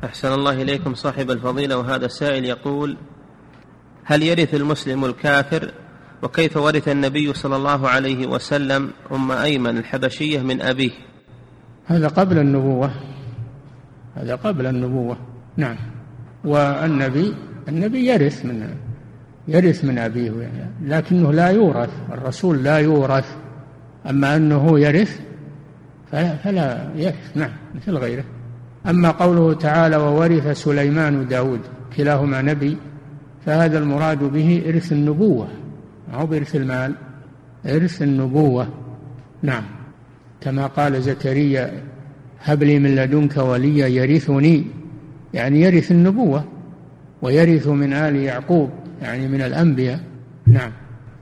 أحسن الله إليكم صاحب الفضيلة. وهذا السائل يقول: هل يرث المسلم الكافر؟ وكيف ورث النبي صلى الله عليه وسلم أم أيمن الحبشية من أبيه؟ هذا قبل النبوة. نعم. والنبي يرث من أبيه، لكنه لا يورث. الرسول لا يورث، أما أنه يرث فلا يرث، نعم، مثل غيره. أما قوله تعالى: وورث سليمان داود، كلاهما نبي، فهذا المراد به إرث النبوة، أو بإرث المال، إرث النبوة. نعم، كما قال زكريا: هب لي من لدنك وليا يرثني، يعني يرث النبوة، ويرث من آل يعقوب، يعني من الأنبياء. نعم.